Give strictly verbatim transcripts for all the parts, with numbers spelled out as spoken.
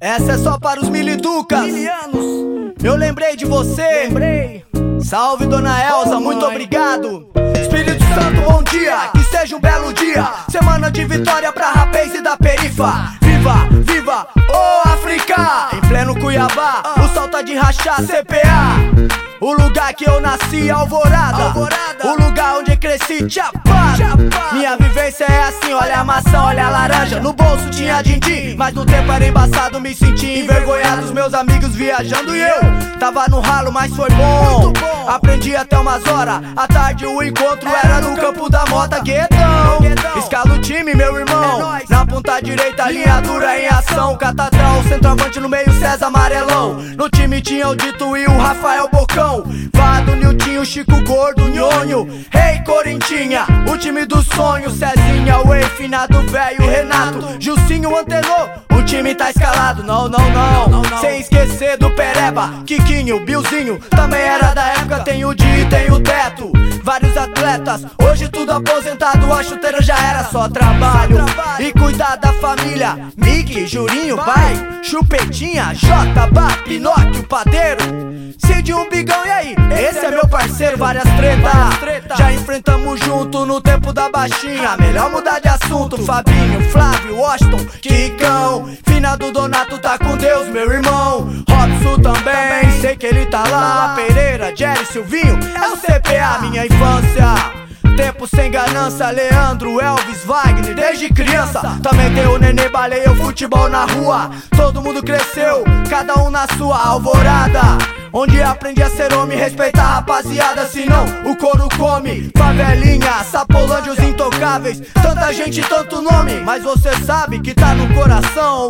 Essa é só para os miliducas. Milianos. Eu lembrei de você. Lembrei. Salve, dona Elza, Oh, muito mãe. obrigado. Espírito Santo, bom dia, que seja um belo dia. Semana de vitória pra rapaz e da perifa. Viva, viva, ô África. Em pleno Cuiabá, o sol tá de rachar. C P A, o lugar que eu nasci, Alvorada, Alvorada. o lugar onde cresci, Chapado. Minha vivência é assim, olha a maçã, olha a laranja. No bolso tinha din-din, mas no tempo era embaçado. Me senti envergonhado, os meus amigos viajando e eu tava no ralo, mas foi bom. Aprendi até umas horas, à tarde o encontro era no campo da Mota. Guedão, escala o time, meu irmão. Na ponta direita, linha dura em ação. Catadral, centroavante no meio, César Amarelão. No time tinha o Dito e o Rafael Bocão. Vado, Niltinho, Chico Gordo, Nhonho. Rei Corintinha, o time do sonho. Cezinha, o finado velho, Renato, Gilcinho antenou. O time tá escalado, não, não, não. Sem esquecer do Pereba, Quiquinho, Bilzinho. Também era da época, tem o dia e tem o teto. Vários atletas, hoje tudo aposentado. A chuteira já era só trabalho e cuidar da família. Mickey, Jurinho, vai, Chupetinha, J, Bá, Pinóquio, Padeiro, Cid, um Bigão, e aí? Esse é meu parceiro, várias tretas já enfrentamos junto no tempo da baixinha. Melhor mudar de assunto, Fabinho, Flávio, Washington, Kikão. Finado Donato tá com Deus, meu irmão. Robson também, sei que ele tá lá. Pereira, Jerry, Silvinho, é o C P A, minha infância. Tempo sem ganância, Leandro, Elvis, Wagner, desde criança. Também tem o Nenê Baleia, o futebol na rua. Todo mundo cresceu, cada um na sua Alvorada, onde aprendi a ser homem, respeitar a rapaziada, senão o couro come. Favelinha, Sapolândia, os intocáveis. Tanta gente, tanto nome, mas você sabe que tá no coração.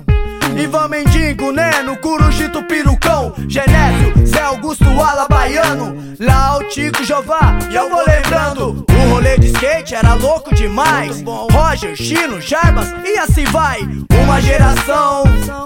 Ivan Mendigo, Neno, Curujito, Pirucão, Genésio, Zé Augusto, Ala Baiano, Lau, Tico, Jová, e eu vou lembrando. O rolê de skate era louco demais. Roger, Chino, Jarbas, e assim vai. Uma geração.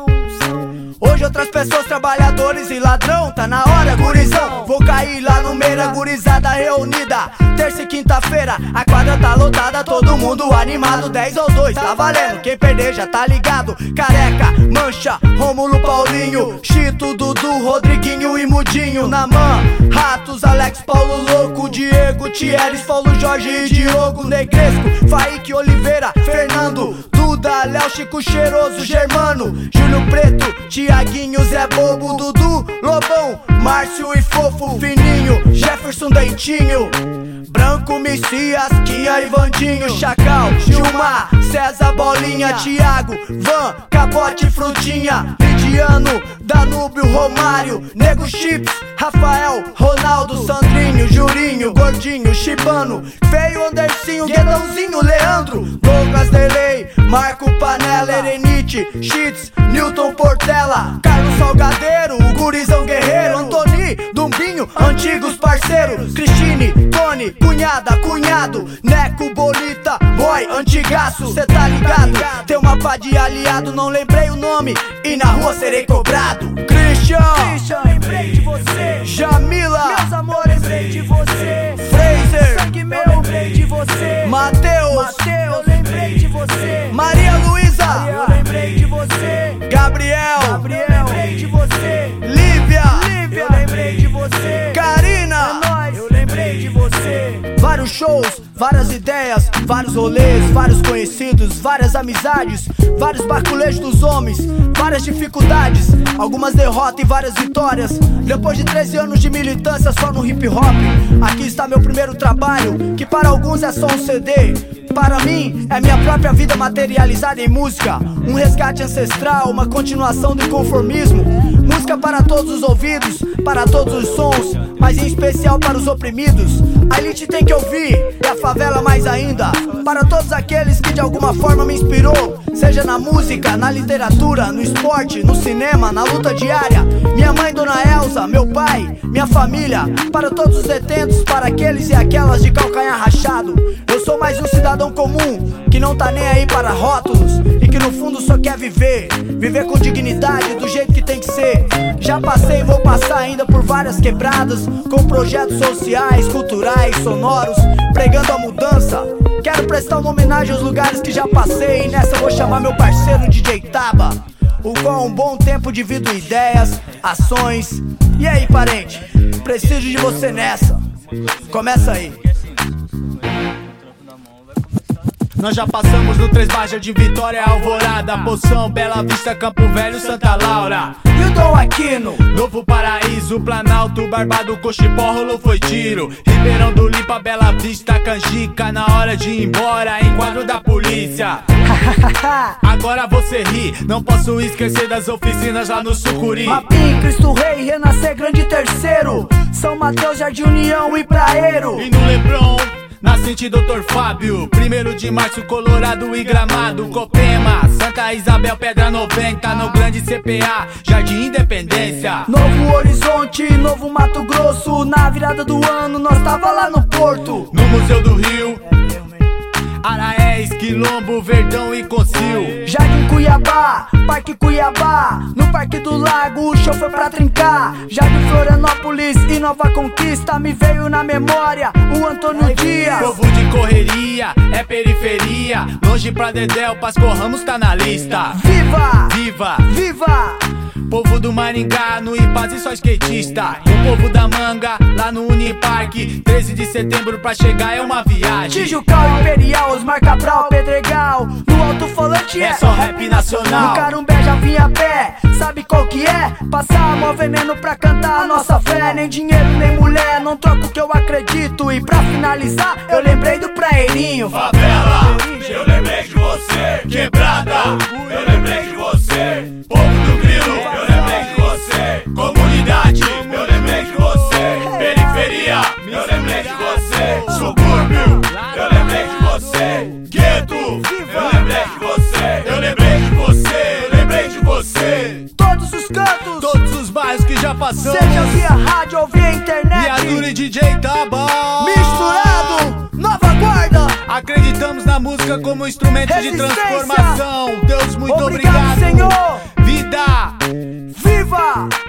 Hoje outras pessoas, trabalhadores e ladrão. Tá na hora, gurizão, vou cair lá no Meira, gurizada reunida. Terça e quinta-feira, a quadra tá lotada, todo mundo animado. Dez ou dois, tá valendo, quem perder já tá ligado. Careca, Mancha, Rômulo, Paulinho, Chito, Dudu, Rodriguinho e Mudinho. Namã, Ratos, Alex, Paulo Louco, Diego, Thieres, Paulo, Jorge e Diogo. Negresco, Faik, Oliveira, Fernando, Duda, Léo, Chico Cheiroso, Germano, Júlio Preto, Tiaguinho, Zé Bobo, Dudu, Lobão, Márcio e Fofo, Fininho, Jefferson, Dentinho, Branco, Messias, Quinha e Vandinho, Chacal, Gilmar, César, Bolinha, Thiago, Van, Capote, Frutinha, Lidiano, Danúbio, Romário, Nego Chips, Rafael, Ronaldo, Sandrinho, Jurinho, Gordinho, Chibano, Feio, Andercinho, Guedãozinho, Leandro, Douglas Delay, Marco Panela, Erenite, Cheats, Newton Portela, Carlos Salgadeiro, o Gurizão Guerreiro, Antoni, Dumbinho, antigos parceiros, Cristine, Tony, cunhada, cunhado, Neco, Bolita, Boy, antigaço, cê tá ligado? Tem uma pá de aliado, não lembrei o nome, e na rua serei cobrado. Christian, Christian, lembrei de você. Jamila, Meus amores, lembrei de você. Fraser, Sangue meu, lembrei de você. Mateus, Mateus, eu lembrei de você. Maria Luísa, Eu lembrei de você. Gabriel, Gabriel, eu lembrei de você. Lívia, Lívia, eu lembrei de você. Karina, É nóis, eu lembrei de você. vários shows, várias ideias, vários rolês, vários conhecidos, várias amizades, vários baculejos dos homens, várias dificuldades, algumas derrotas e várias vitórias. Depois de treze anos de militância só no hip hop, aqui está meu primeiro trabalho, que para alguns é só um C D. Para mim, é minha própria vida materializada em música. Um resgate ancestral, uma continuação do inconformismo. Música para todos os ouvidos, para todos os sons, mas em especial para os oprimidos. A elite tem que ouvir, e a favela mais ainda. Para todos aqueles que de alguma forma me inspirou, seja na música, na literatura, no esporte, no cinema, na luta diária. Minha mãe, Dona Elza, meu pai, minha família. Para todos os detentos, para aqueles e aquelas de calcanhar rachado. Eu sou mais um cidadão comum, que não tá nem aí para rótulos, e que no fundo só quer viver, viver com dignidade, do jeito que tem que ser. Já passei e vou passar ainda por várias quebradas, com projetos sociais, culturais, sonoros, pregando a mudança. Quero prestar uma homenagem aos lugares que já passei, e nessa vou chamar meu parceiro D J Taba. o qual um bom tempo divido ideias, ações. E aí, parente, preciso de você nessa. Começa aí. Nós já passamos no Três Barras de Vitória, Alvorada, Poção, Bela Vista, Campo Velho, Santa Laura e o Dom Aquino, Novo Paraíso, Planalto, Barbado, Cochipó, rolou foi tiro. Ribeirão do Lipa, Bela Vista, Canjica, na hora de ir embora, em quadro da polícia. Agora você ri, não posso esquecer das oficinas lá no Sucuri. Mapim, Cristo Rei, Renascer, Grande Terceiro, São Mateus, Jardim União e Praeiro. E no Lebron, Nascente, doutor Fábio, primeiro de março, Colorado e Gramado, Copema, Santa Isabel, Pedra noventa, no Grande C P A, Jardim Independência. Novo Horizonte, Novo Mato Grosso, na virada do ano nós tava lá no Porto. No Museu do Rio, Araés, Quilombo, Verdão e Concil. Jardim Cuiabá, Parque Cuiabá, no Parque do Lago o show foi pra trincar. Jardim Florianópolis e Nova Conquista, me veio na memória o Antônio Dias. Povo de correria, é periferia, longe pra Dedéu, Pascoal Ramos tá na lista. Viva! Viva! Viva! Povo do Maringá, no Ipaz e só skatista. O povo da Manga, lá no Uniparque, treze de setembro pra chegar é uma viagem. Tijucal, Imperial, Osmar Cabral, Pedregal, no alto-falante é, é só rap nacional. No Carumbé já vim a pé, sabe qual que é? Passar mó veneno pra cantar a nossa fé. Nem dinheiro, nem mulher, não troco o que eu acredito. E pra finalizar, eu lembrei do Praeirinho. Favela, eu lembrei de você. Quebrada, eu lembrei de você. Povo do Grilo, eu lembrei de você. Comunidade, eu lembrei de você. Periferia, eu lembrei de você. Subúrbio, eu lembrei de você. Gueto, eu lembrei de você. Eu lembrei de você, eu lembrei de você. Todos os cantos, todos os bairros que já passamos, seja via rádio ou via internet. E a Dura e D J Taba misturado, nova guarda. Acreditamos na música como instrumento de transformação. Deus, muito obrigado, obrigado. Senhor. Vida, viva!